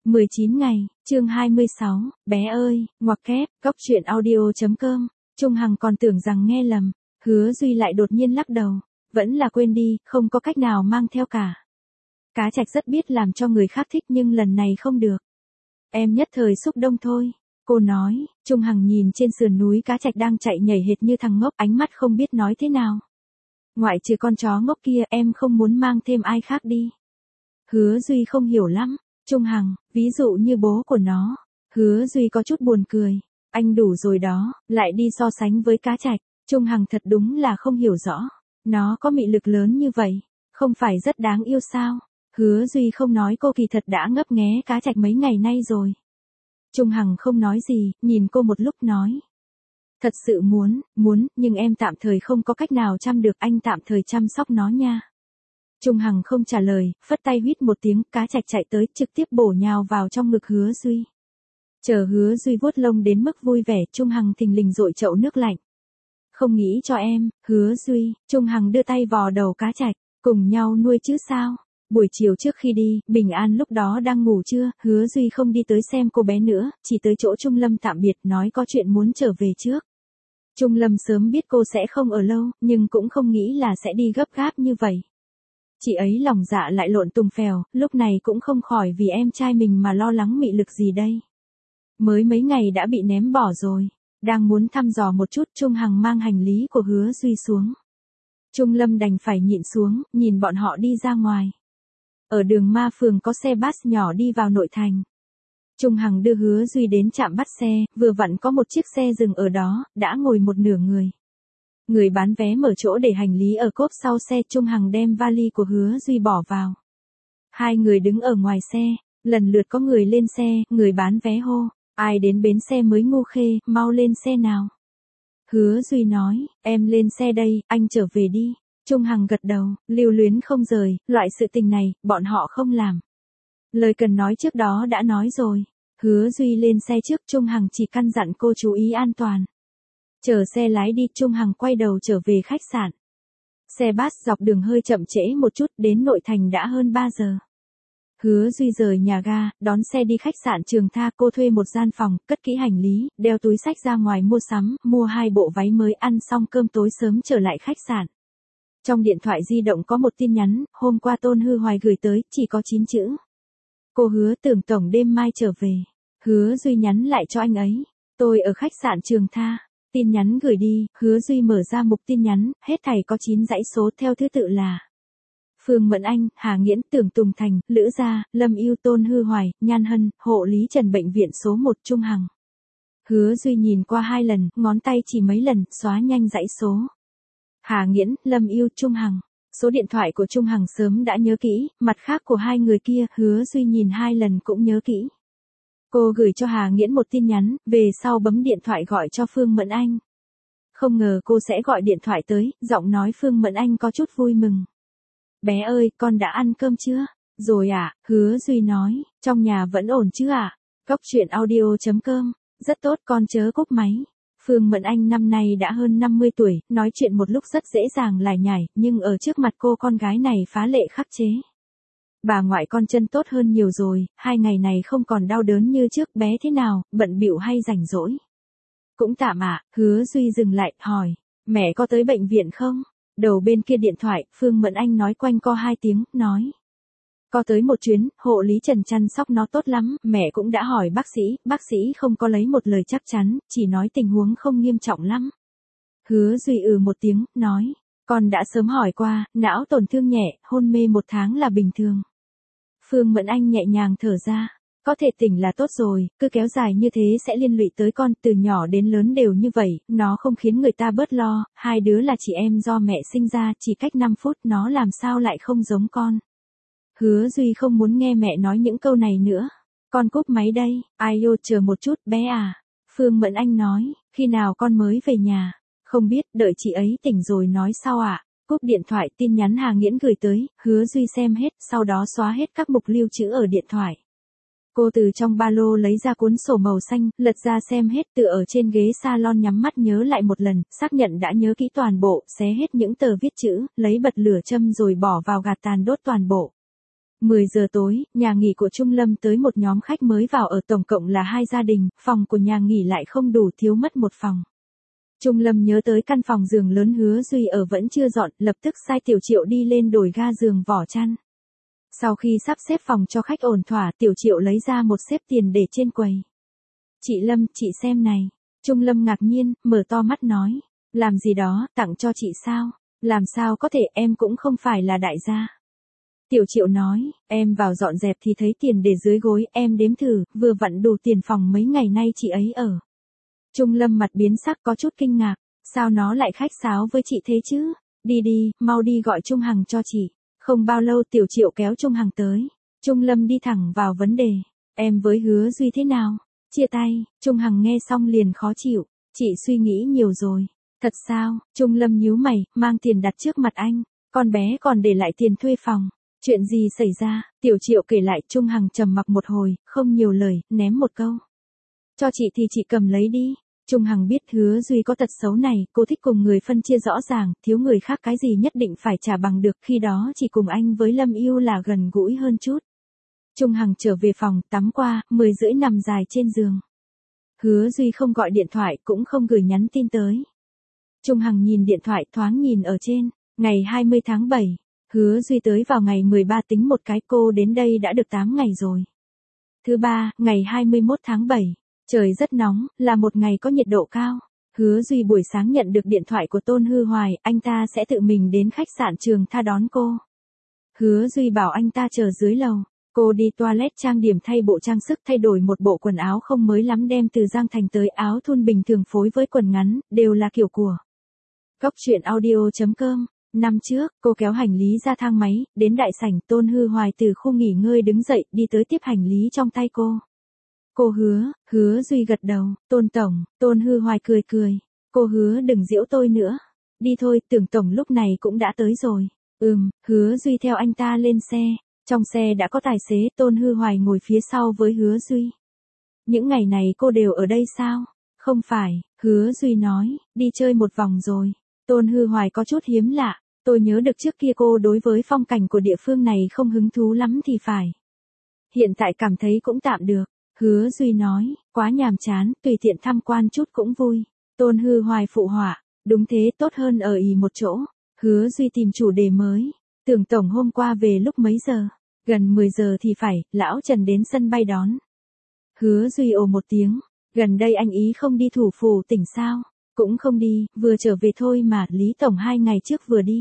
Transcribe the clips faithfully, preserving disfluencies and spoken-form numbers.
mười chín ngày, chương hai mươi sáu, bé ơi, ngoặc kép, góc truyện audio.com, Trung Hằng còn tưởng rằng nghe lầm, Hứa Duy lại đột nhiên lắc đầu, vẫn là quên đi, không có cách nào mang theo cả. Cá Trạch rất biết làm cho người khác thích nhưng lần này không được. Em nhất thời xúc động thôi, cô nói. Trung Hằng nhìn trên sườn núi Cá Trạch đang chạy nhảy hệt như thằng ngốc, ánh mắt không biết nói thế nào. Ngoại trừ con chó ngốc kia, em không muốn mang thêm ai khác đi. Hứa Duy không hiểu lắm. Trung Hằng, ví dụ như bố của nó. Hứa Duy có chút buồn cười. Anh đủ rồi đó, lại đi so sánh với Cá Trạch. Trung Hằng thật đúng là không hiểu rõ. Nó có mị lực lớn như vậy, không phải rất đáng yêu sao? Hứa Duy không nói cô kỳ thật đã ngấp nghé Cá Trạch mấy ngày nay rồi. Trung Hằng không nói gì, nhìn cô một lúc nói. Thật sự muốn, muốn, nhưng em tạm thời không có cách nào chăm được, anh tạm thời chăm sóc nó nha. Trung Hằng không trả lời, phất tay huýt một tiếng, Cá Trạch chạy tới, trực tiếp bổ nhào vào trong ngực Hứa Duy. Chờ Hứa Duy vuốt lông đến mức vui vẻ, Trung Hằng thình lình dội chậu nước lạnh. Không nghĩ cho em, Hứa Duy. Trung Hằng đưa tay vò đầu Cá Trạch, cùng nhau nuôi chứ sao. Buổi chiều trước khi đi, Bình An lúc đó đang ngủ trưa, Hứa Duy không đi tới xem cô bé nữa, chỉ tới chỗ Trung Lâm tạm biệt, nói có chuyện muốn trở về trước. Trung Lâm sớm biết cô sẽ không ở lâu, nhưng cũng không nghĩ là sẽ đi gấp gáp như vậy. Chị ấy lòng dạ lại lộn tùng phèo, lúc này cũng không khỏi vì em trai mình mà lo lắng mị lực gì đây. Mới mấy ngày đã bị ném bỏ rồi. Đang muốn thăm dò một chút, Trung Hằng mang hành lý của Hứa Duy xuống. Trung Lâm đành phải nhịn xuống, nhìn bọn họ đi ra ngoài. Ở đường Ma Phường có xe bus nhỏ đi vào nội thành. Trung Hằng đưa Hứa Duy đến trạm bắt xe, vừa vặn có một chiếc xe dừng ở đó, đã ngồi một nửa người. Người bán vé mở chỗ để hành lý ở cốp sau xe, Trung Hằng đem vali của Hứa Duy bỏ vào. Hai người đứng ở ngoài xe, lần lượt có người lên xe, người bán vé hô. Ai đến bến xe mới ngu khê, mau lên xe nào. Hứa Duy nói, em lên xe đây, anh trở về đi. Trung Hằng gật đầu, lưu luyến không rời, loại sự tình này, bọn họ không làm. Lời cần nói trước đó đã nói rồi. Hứa Duy lên xe trước, Trung Hằng chỉ căn dặn cô chú ý an toàn. Chờ xe lái đi, Trung Hằng quay đầu trở về khách sạn. Xe bus dọc đường hơi chậm trễ một chút, đến nội thành đã hơn ba giờ. Hứa Duy rời nhà ga, đón xe đi khách sạn Trường Tha, cô thuê một gian phòng, cất kỹ hành lý, đeo túi xách ra ngoài mua sắm, mua hai bộ váy mới, ăn xong cơm tối sớm trở lại khách sạn. Trong điện thoại di động có một tin nhắn, hôm qua Tôn Hư Hoài gửi tới, chỉ có chín chữ. Cô hứa Tưởng tổng đêm mai trở về. Hứa Duy nhắn lại cho anh ấy. Tôi ở khách sạn Trường Tha. Tin nhắn gửi đi, Hứa Duy mở ra mục tin nhắn, hết thảy có chín dãy số theo thứ tự là Phương Mẫn Anh, Hà Nghiễn, Tưởng Tùng Thành, Lữ Gia, Lâm Ưu, Tôn Hư Hoài, Nhan Hân, Hộ Lý Trần, bệnh viện số một Trung Hằng. Hứa Duy nhìn qua hai lần, ngón tay chỉ mấy lần, xóa nhanh dãy số. Hà Nghiễn, Lâm Ưu, Trung Hằng. Số điện thoại của Trung Hằng sớm đã nhớ kỹ, mặt khác của hai người kia, Hứa Duy nhìn hai lần cũng nhớ kỹ. Cô gửi cho Hà Nghiễn một tin nhắn, về sau bấm điện thoại gọi cho Phương Mẫn Anh. Không ngờ cô sẽ gọi điện thoại tới, giọng nói Phương Mẫn Anh có chút vui mừng. Bé ơi, con đã ăn cơm chưa? Rồi ạ, à, Hứa Duy nói, trong nhà vẫn ổn chứ ạ? À? Góc truyện audio.com, rất tốt, con chớ cúp máy. Phương Mẫn Anh năm nay đã hơn năm mươi tuổi, nói chuyện một lúc rất dễ dàng lải nhải, nhưng ở trước mặt cô con gái này phá lệ khắc chế. Bà ngoại con chân tốt hơn nhiều rồi, hai ngày này không còn đau đớn như trước, bé thế nào, bận bịu hay rảnh rỗi? Cũng tạm ạ, à, Hứa Duy dừng lại, hỏi, mẹ có tới bệnh viện không? Đầu bên kia điện thoại, Phương Mẫn Anh nói quanh co hai tiếng, nói. Có tới một chuyến, Hộ Lý Trần chăm sóc nó tốt lắm, mẹ cũng đã hỏi bác sĩ, bác sĩ không có lấy một lời chắc chắn, chỉ nói tình huống không nghiêm trọng lắm. Hứa Duy ừ một tiếng, nói, con đã sớm hỏi qua, não tổn thương nhẹ, hôn mê một tháng là bình thường. Phương Mẫn Anh nhẹ nhàng thở ra, có thể tỉnh là tốt rồi, cứ kéo dài như thế sẽ liên lụy tới con, từ nhỏ đến lớn đều như vậy, nó không khiến người ta bớt lo, hai đứa là chị em do mẹ sinh ra, chỉ cách năm phút, nó làm sao lại không giống con. Hứa Duy không muốn nghe mẹ nói những câu này nữa. Con cúp máy đây, ai ô chờ một chút, bé à. Phương Mẫn Anh nói, khi nào con mới về nhà? Không biết, đợi chị ấy tỉnh rồi nói sau ạ. À? Cúp điện thoại, tin nhắn Hà Nghiễn gửi tới, Hứa Duy xem hết, sau đó xóa hết các mục lưu trữ ở điện thoại. Cô từ trong ba lô lấy ra cuốn sổ màu xanh, lật ra xem hết, tựa ở trên ghế salon nhắm mắt nhớ lại một lần, xác nhận đã nhớ kỹ toàn bộ, xé hết những tờ viết chữ, lấy bật lửa châm rồi bỏ vào gạt tàn đốt toàn bộ. mười giờ tối, nhà nghỉ của Trung Lâm tới một nhóm khách mới vào ở, tổng cộng là hai gia đình, phòng của nhà nghỉ lại không đủ, thiếu mất một phòng. Trung Lâm nhớ tới căn phòng giường lớn Hứa Duy ở vẫn chưa dọn, lập tức sai Tiểu Triệu đi lên đổi ga giường vỏ chăn. Sau khi sắp xếp phòng cho khách ổn thỏa, Tiểu Triệu lấy ra một xếp tiền để trên quầy. Chị Lâm, chị xem này. Trung Lâm ngạc nhiên, mở to mắt nói. Làm gì đó, tặng cho chị sao? Làm sao có thể, em cũng không phải là đại gia. Tiểu Triệu nói, em vào dọn dẹp thì thấy tiền để dưới gối, em đếm thử, vừa vặn đủ tiền phòng mấy ngày nay chị ấy ở. Trung Lâm mặt biến sắc, có chút kinh ngạc, sao nó lại khách sáo với chị thế chứ? Đi đi, mau đi gọi Trung Hằng cho chị. Không bao lâu Tiểu Triệu kéo Trung Hằng tới. Trung Lâm đi thẳng vào vấn đề. Em với Hứa Duy thế nào? Chia tay. Trung Hằng nghe xong liền khó chịu. Chị suy nghĩ nhiều rồi. Thật sao? Trung Lâm nhíu mày, mang tiền đặt trước mặt anh. Con bé còn để lại tiền thuê phòng. Chuyện gì xảy ra? Tiểu Triệu kể lại. Trung Hằng trầm mặc một hồi, không nhiều lời, ném một câu. Cho chị thì chị cầm lấy đi. Trung Hằng biết Hứa Duy có tật xấu này, cô thích cùng người phân chia rõ ràng, thiếu người khác cái gì nhất định phải trả bằng được, khi đó chỉ cùng anh với Lâm Yêu là gần gũi hơn chút. Trung Hằng trở về phòng, tắm qua, mười rưỡi nằm dài trên giường. Hứa Duy không gọi điện thoại, cũng không gửi nhắn tin tới. Trung Hằng nhìn điện thoại, thoáng nhìn ở trên, ngày hai mươi tháng bảy, Hứa Duy tới vào ngày mười ba, tính một cái cô đến đây đã được tám ngày rồi. Thứ ba, ngày hai mươi mốt tháng bảy. Trời rất nóng, là một ngày có nhiệt độ cao. Hứa Duy buổi sáng nhận được điện thoại của Tôn Hư Hoài, anh ta sẽ tự mình đến khách sạn Trường Tha đón cô. Hứa Duy bảo anh ta chờ dưới lầu. Cô đi toilet trang điểm, thay bộ trang sức, thay đổi một bộ quần áo không mới lắm, đem từ Giang Thành tới, áo thun bình thường phối với quần ngắn, đều là kiểu của Cóc truyện audio chấm com. Năm trước, cô kéo hành lý ra thang máy, đến đại sảnh, Tôn Hư Hoài từ khu nghỉ ngơi đứng dậy, đi tới tiếp hành lý trong tay cô. Cô hứa, Hứa Duy gật đầu, Tôn Tổng, Tôn Hư Hoài cười cười. Cô hứa đừng giễu tôi nữa. Đi thôi, Tưởng Tổng lúc này cũng đã tới rồi. Ừm, Hứa Duy theo anh ta lên xe. Trong xe đã có tài xế, Tôn Hư Hoài ngồi phía sau với Hứa Duy. Những ngày này cô đều ở đây sao? Không phải, Hứa Duy nói, đi chơi một vòng rồi. Tôn Hư Hoài có chút hiếm lạ, tôi nhớ được trước kia cô đối với phong cảnh của địa phương này không hứng thú lắm thì phải. Hiện tại cảm thấy cũng tạm được. Hứa Duy nói, quá nhàm chán, tùy tiện tham quan chút cũng vui. Tôn Hư Hoài phụ họa, đúng thế, tốt hơn ở ì một chỗ. Hứa Duy tìm chủ đề mới. Tưởng Tổng hôm qua về lúc mấy giờ? Gần mười giờ thì phải, lão Trần đến sân bay đón. Hứa Duy ồ một tiếng, gần đây anh ý không đi thủ phủ tỉnh sao? Cũng không đi, vừa trở về thôi mà, Lý Tổng hai ngày trước vừa đi.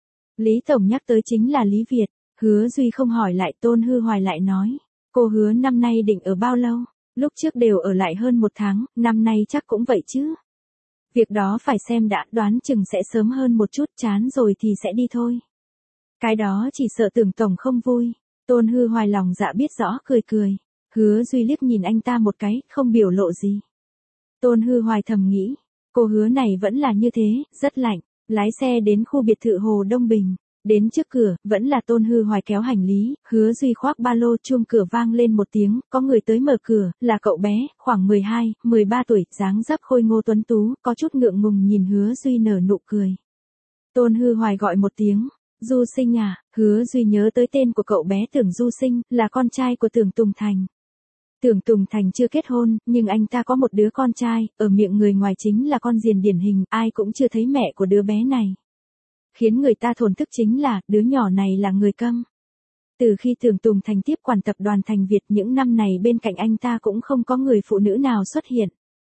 Lý Tổng nhắc tới chính là Lý Việt. Hứa Duy không hỏi lại, Tôn Hư Hoài lại nói. Cô hứa năm nay định ở bao lâu? Lúc trước đều ở lại hơn một tháng, năm nay chắc cũng vậy chứ. Việc đó phải xem đã, đoán chừng sẽ sớm hơn một chút, chán rồi thì sẽ đi thôi. Cái đó chỉ sợ Tưởng Tổng không vui. Tôn Hư Hoài lòng dạ biết rõ, cười cười. Hứa Duy liếc nhìn anh ta một cái, không biểu lộ gì. Tôn Hư Hoài thầm nghĩ, cô hứa này vẫn là như thế, rất lạnh. Lái xe đến khu biệt thự Hồ Đông Bình. Đến trước cửa, vẫn là Tôn Hư Hoài kéo hành lý, Hứa Duy khoác ba lô, chuông cửa vang lên một tiếng, có người tới mở cửa, là cậu bé, khoảng mười hai, mười ba tuổi, dáng dấp khôi ngô tuấn tú, có chút ngượng ngùng nhìn Hứa Duy nở nụ cười. Tôn Hư Hoài gọi một tiếng, Du Sinh à, Hứa Duy nhớ tới tên của cậu bé Tưởng Du Sinh, là con trai của Tưởng Tùng Thành. Tưởng Tùng Thành chưa kết hôn, nhưng anh ta có một đứa con trai, ở miệng người ngoài chính là con diền điển hình, ai cũng chưa thấy mẹ của đứa bé này. Khiến người ta thổn thức chính là, đứa nhỏ này là người câm. Từ khi Tưởng Tùng Thành tiếp quản tập đoàn Thành Việt, những năm này bên cạnh anh ta cũng không có người phụ nữ nào xuất hiện.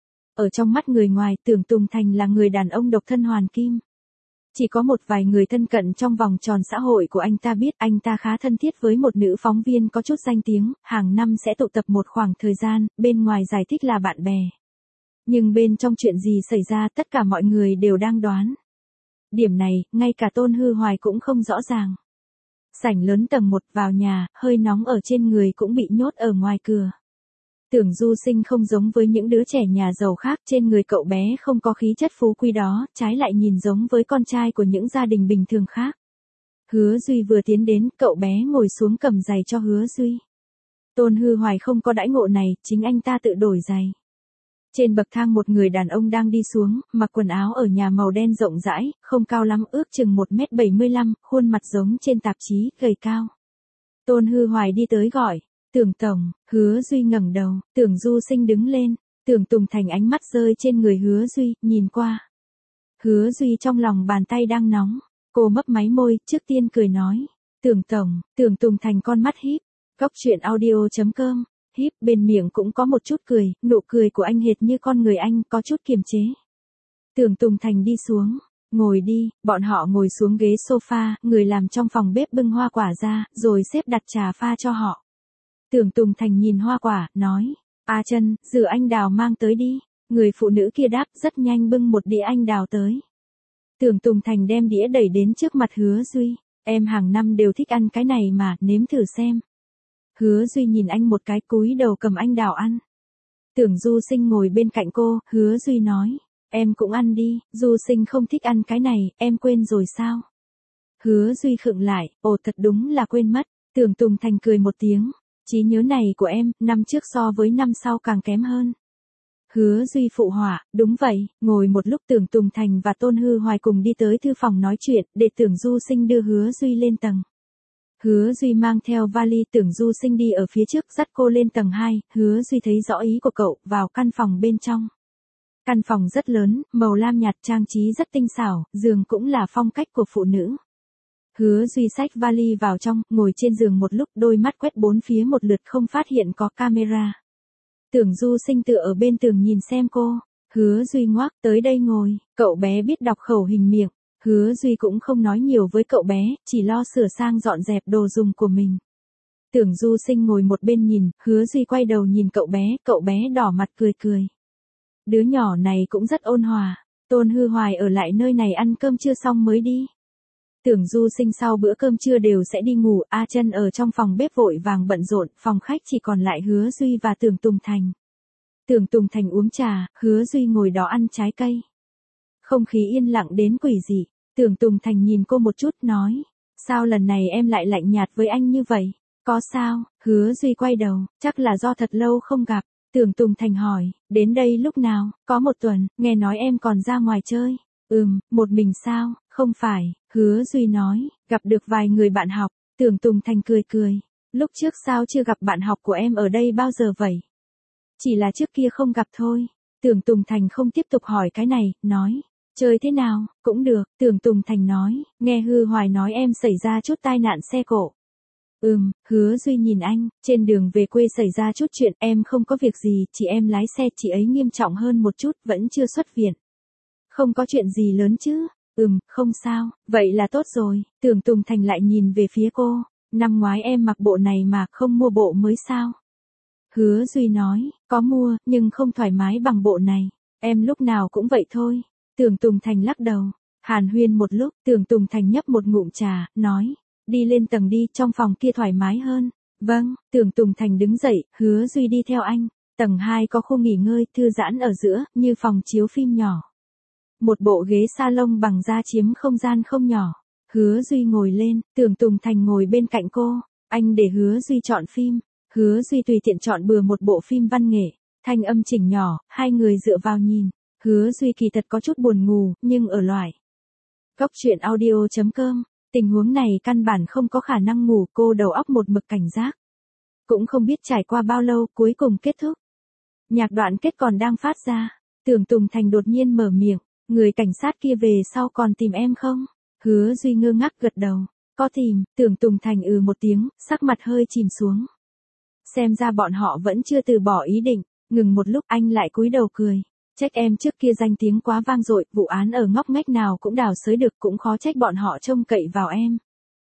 Ở trong mắt người ngoài, Tưởng Tùng Thành là người đàn ông độc thân hoàn kim. Chỉ có một vài người thân cận trong vòng tròn xã hội của anh ta biết anh ta khá thân thiết với một nữ phóng viên có chút danh tiếng, hàng năm sẽ tụ tập một khoảng thời gian, bên ngoài giải thích là bạn bè. Nhưng bên trong chuyện gì xảy ra tất cả mọi người đều đang đoán. Điểm này, ngay cả Tôn Hư Hoài cũng không rõ ràng. Sảnh lớn tầng một, vào nhà, hơi nóng ở trên người cũng bị nhốt ở ngoài cửa. Tưởng Du Sinh không giống với những đứa trẻ nhà giàu khác, trên người cậu bé không có khí chất phú quý đó, trái lại nhìn giống với con trai của những gia đình bình thường khác. Hứa Duy vừa tiến đến, cậu bé ngồi xuống cầm giày cho Hứa Duy. Tôn Hư Hoài không có đãi ngộ này, chính anh ta tự đổi giày. Trên bậc thang một người đàn ông đang đi xuống, mặc quần áo ở nhà màu đen rộng rãi, không cao lắm, ước chừng một mét bảy mươi lăm, khuôn mặt giống trên tạp chí, gầy cao. Tôn Hư Hoài đi tới gọi, Tưởng tổng. Hứa Duy ngẩng đầu, Tưởng Du Sinh đứng lên, Tưởng Tùng Thành ánh mắt rơi trên người Hứa Duy, nhìn qua. Hứa Duy trong lòng bàn tay đang nóng, cô mấp máy môi, trước tiên cười nói, Tưởng tổng. Tưởng Tùng Thành con mắt híp, Cóc truyện audio chấm com, híp bên miệng cũng có một chút cười, nụ cười của anh hệt như con người anh, có chút kiềm chế. Tưởng Tùng Thành đi xuống, ngồi đi, bọn họ ngồi xuống ghế sofa, người làm trong phòng bếp bưng hoa quả ra, rồi xếp đặt trà pha cho họ. Tưởng Tùng Thành nhìn hoa quả, nói, A Chân, rửa anh đào mang tới đi. Người phụ nữ kia đáp, rất nhanh bưng một đĩa anh đào tới. Tưởng Tùng Thành đem đĩa đẩy đến trước mặt Hứa Duy, em hàng năm đều thích ăn cái này mà, nếm thử xem. Hứa Duy nhìn anh một cái, cúi đầu cầm anh đào ăn. Tưởng Du Sinh ngồi bên cạnh cô, Hứa Duy nói, em cũng ăn đi, Du Sinh không thích ăn cái này, em quên rồi sao? Hứa Duy khựng lại, ồ thật đúng là quên mất. Tưởng Tùng Thành cười một tiếng, trí nhớ này của em, năm trước so với năm sau càng kém hơn. Hứa Duy phụ họa, đúng vậy. Ngồi một lúc Tưởng Tùng Thành và Tôn Hư Hoài cùng đi tới thư phòng nói chuyện, để Tưởng Du Sinh đưa Hứa Duy lên tầng. Hứa Duy mang theo vali, Tưởng Du Sinh đi ở phía trước dắt cô lên tầng hai, Hứa Duy thấy rõ ý của cậu, vào căn phòng bên trong. Căn phòng rất lớn, màu lam nhạt, trang trí rất tinh xảo, giường cũng là phong cách của phụ nữ. Hứa Duy xách vali vào trong, ngồi trên giường một lúc, đôi mắt quét bốn phía một lượt không phát hiện có camera. Tưởng Du Sinh tựa ở bên tường nhìn xem cô. Hứa Duy ngoác, tới đây ngồi, cậu bé biết đọc khẩu hình miệng. Hứa Duy cũng không nói nhiều với cậu bé, chỉ lo sửa sang dọn dẹp đồ dùng của mình. Tưởng Du Sinh ngồi một bên nhìn, Hứa Duy quay đầu nhìn cậu bé, cậu bé đỏ mặt cười cười. Đứa nhỏ này cũng rất ôn hòa. Tôn Hư Hoài ở lại nơi này ăn cơm trưa xong mới đi. Tưởng Du Sinh sau bữa cơm trưa đều sẽ đi ngủ, A Chân ở trong phòng bếp vội vàng bận rộn, phòng khách chỉ còn lại Hứa Duy và Tưởng Tùng Thành. Tưởng Tùng Thành uống trà, Hứa Duy ngồi đó ăn trái cây. Không khí yên lặng đến quỷ dị. Tưởng Tùng Thành nhìn cô một chút, nói, sao lần này em lại lạnh nhạt với anh như vậy? Có sao? Hứa Duy quay đầu, chắc là do thật lâu không gặp. Tưởng Tùng Thành hỏi, đến đây lúc nào? Có một tuần, nghe nói em còn ra ngoài chơi. Ừm, một mình sao? Không phải. Hứa Duy nói, gặp được vài người bạn học. Tưởng Tùng Thành cười cười, lúc trước sao chưa gặp bạn học của em ở đây bao giờ vậy? Chỉ là trước kia không gặp thôi. Tưởng Tùng Thành không tiếp tục hỏi cái này, nói, chơi thế nào? Cũng được. Tưởng Tùng Thành nói, nghe Hư Hoài nói em xảy ra chút tai nạn xe cộ. Ừm. Hứa Duy nhìn anh, trên đường về quê xảy ra chút chuyện, em không có việc gì, chỉ em lái xe chị ấy nghiêm trọng hơn một chút, vẫn chưa xuất viện. Không có chuyện gì lớn chứ? Ừm, không sao, vậy là tốt rồi. Tưởng Tùng Thành lại nhìn về phía cô, năm ngoái em mặc bộ này mà không mua bộ mới sao? Hứa Duy nói, có mua, nhưng không thoải mái bằng bộ này. Em lúc nào cũng vậy thôi. Tưởng Tùng Thành lắc đầu. Hàn huyên một lúc, Tưởng Tùng Thành nhấp một ngụm trà, nói, đi lên tầng đi, trong phòng kia thoải mái hơn. Vâng. Tưởng Tùng Thành đứng dậy, Hứa Duy đi theo anh. Tầng hai có khu nghỉ ngơi, thư giãn ở giữa, như phòng chiếu phim nhỏ. Một bộ ghế salon bằng da chiếm không gian không nhỏ. Hứa Duy ngồi lên, Tưởng Tùng Thành ngồi bên cạnh cô. Anh để Hứa Duy chọn phim. Hứa Duy tùy tiện chọn bừa một bộ phim văn nghệ. Thanh âm chỉnh nhỏ, hai người dựa vào nhìn. Hứa Duy kỳ thật có chút buồn ngủ, nhưng ở loại. Cóc truyện audio chấm com, tình huống này căn bản không có khả năng ngủ, cô đầu óc một mực cảnh giác. Cũng không biết trải qua bao lâu, cuối cùng kết thúc. Nhạc đoạn kết còn đang phát ra. Tưởng Tùng Thành đột nhiên mở miệng, người cảnh sát kia về sau còn tìm em không? Hứa Duy ngơ ngác gật đầu, có tìm. Tưởng Tùng Thành ừ một tiếng, sắc mặt hơi chìm xuống. Xem ra bọn họ vẫn chưa từ bỏ ý định. Ngừng một lúc anh lại cúi đầu cười. Trách em trước kia danh tiếng quá vang dội, vụ án ở ngóc ngách nào cũng đào xới được, cũng khó trách bọn họ trông cậy vào em.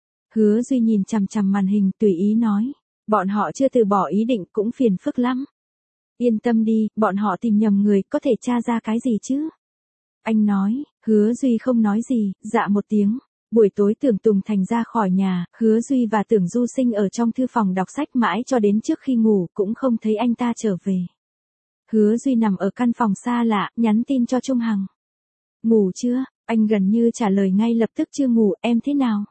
Hứa Duy nhìn chằm chằm màn hình, tùy ý nói, bọn họ chưa từ bỏ ý định, cũng phiền phức lắm. Yên tâm đi, bọn họ tìm nhầm người, có thể tra ra cái gì chứ? Anh nói. Hứa Duy không nói gì, dạ một tiếng. Buổi tối Tưởng Tùng Thành ra khỏi nhà, Hứa Duy và Tưởng Du Sinh ở trong thư phòng đọc sách mãi cho đến trước khi ngủ, cũng không thấy anh ta trở về. Hứa Duy nằm ở căn phòng xa lạ, nhắn tin cho Trung Hằng. Ngủ chưa? Anh gần như trả lời ngay lập tức, chưa ngủ, em thế nào?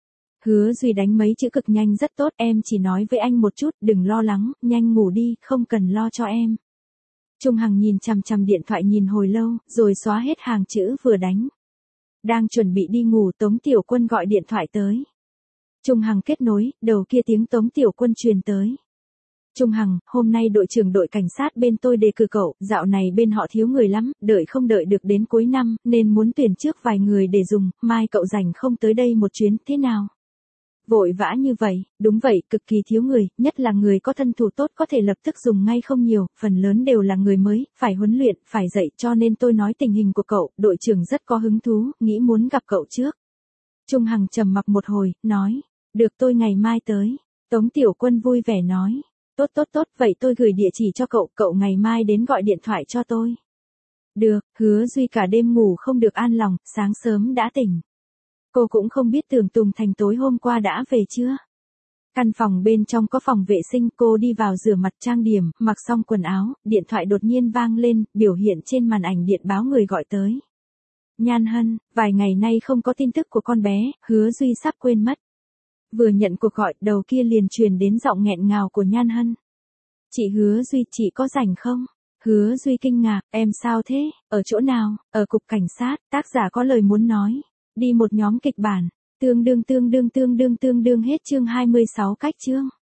Hứa Duy đánh mấy chữ cực nhanh, rất tốt, em chỉ nói với anh một chút, đừng lo lắng, nhanh ngủ đi, không cần lo cho em. Trung Hằng nhìn chằm chằm điện thoại nhìn hồi lâu, rồi xóa hết hàng chữ vừa đánh. Đang chuẩn bị đi ngủ, Tống Tiểu Quân gọi điện thoại tới. Trung Hằng kết nối, đầu kia tiếng Tống Tiểu Quân truyền tới. Trung Hằng, hôm nay đội trưởng đội cảnh sát bên tôi đề cử cậu, dạo này bên họ thiếu người lắm, đợi không đợi được đến cuối năm, nên muốn tuyển trước vài người để dùng, mai cậu rảnh không tới đây một chuyến, thế nào? Vội vã như vậy, đúng vậy, cực kỳ thiếu người, nhất là người có thân thủ tốt có thể lập tức dùng ngay không nhiều, phần lớn đều là người mới, phải huấn luyện, phải dạy, cho nên tôi nói tình hình của cậu, đội trưởng rất có hứng thú, nghĩ muốn gặp cậu trước. Trung Hằng trầm mặc một hồi, nói, được tôi ngày mai tới. Tống Tiểu Quân vui vẻ nói, tốt tốt tốt, vậy tôi gửi địa chỉ cho cậu, cậu ngày mai đến gọi điện thoại cho tôi. Được, Hứa Duy cả đêm ngủ không được an lòng, sáng sớm đã tỉnh. Cô cũng không biết Tưởng Tùng Thành tối hôm qua đã về chưa. Căn phòng bên trong có phòng vệ sinh, cô đi vào rửa mặt trang điểm, mặc xong quần áo, điện thoại đột nhiên vang lên, biểu hiện trên màn ảnh điện báo người gọi tới. Nhan Hân, vài ngày nay không có tin tức của con bé, Hứa Duy sắp quên mất. Vừa nhận cuộc gọi, đầu kia liền truyền đến giọng nghẹn ngào của Nhan Hân. Chị Hứa Duy, chị có rảnh không? Hứa Duy kinh ngạc, em sao thế, ở chỗ nào, ở cục cảnh sát, tác giả có lời muốn nói. Đi một nhóm kịch bản, tương đương tương đương tương đương tương đương hết chương hai mươi sáu cách chương.